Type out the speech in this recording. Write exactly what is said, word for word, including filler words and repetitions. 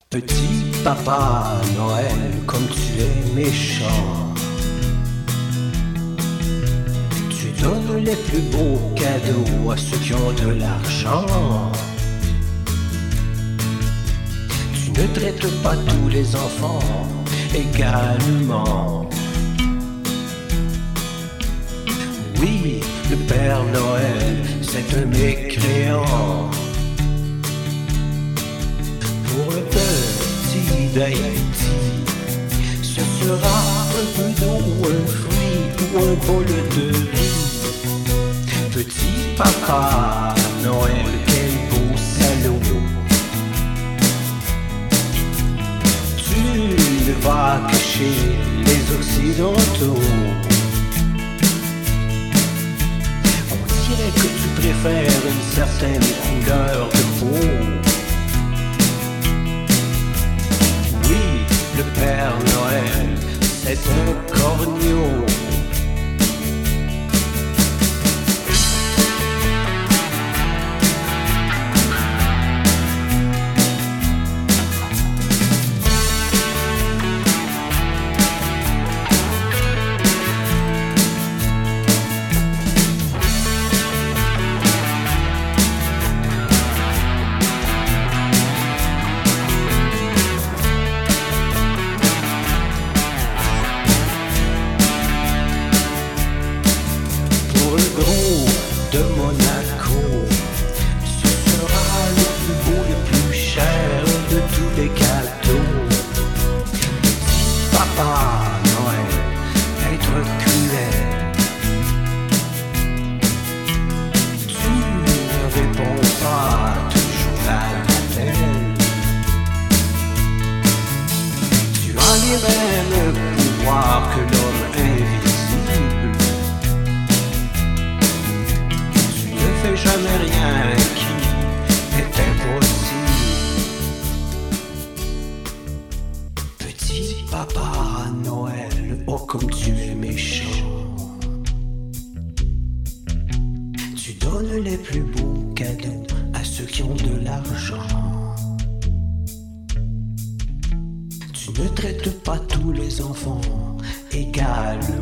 Petit papa Noël, comme tu es méchant. Tu donnes les plus beaux cadeaux à ceux qui ont de l'argent. Tu ne traites pas tous les enfants également. Oui, le Père Noël, c'est un mécréant. Pour le petit d'Haïti, ce sera un peu d'eau, un fruit ou un bol de riz. Petit papa Noël, quel beau salaud. Tu ne vas cacher les Occidentaux. On dirait que tu préfères une certaine couleur de peau. Le Père Noël, c'est un corneau. De Monaco, ce sera le plus beau, le plus cher de tous les cadeaux. Petit papa Noël, être cruel. Tu ne réponds pas toujours à l'appel. Tu as les mêmes pouvoirs que l'homme invisible. Fais jamais rien qui est impossible. Petit papa Noël, oh comme tu es méchant. Tu donnes les plus beaux cadeaux à ceux qui ont de l'argent. Tu ne traites pas tous les enfants également.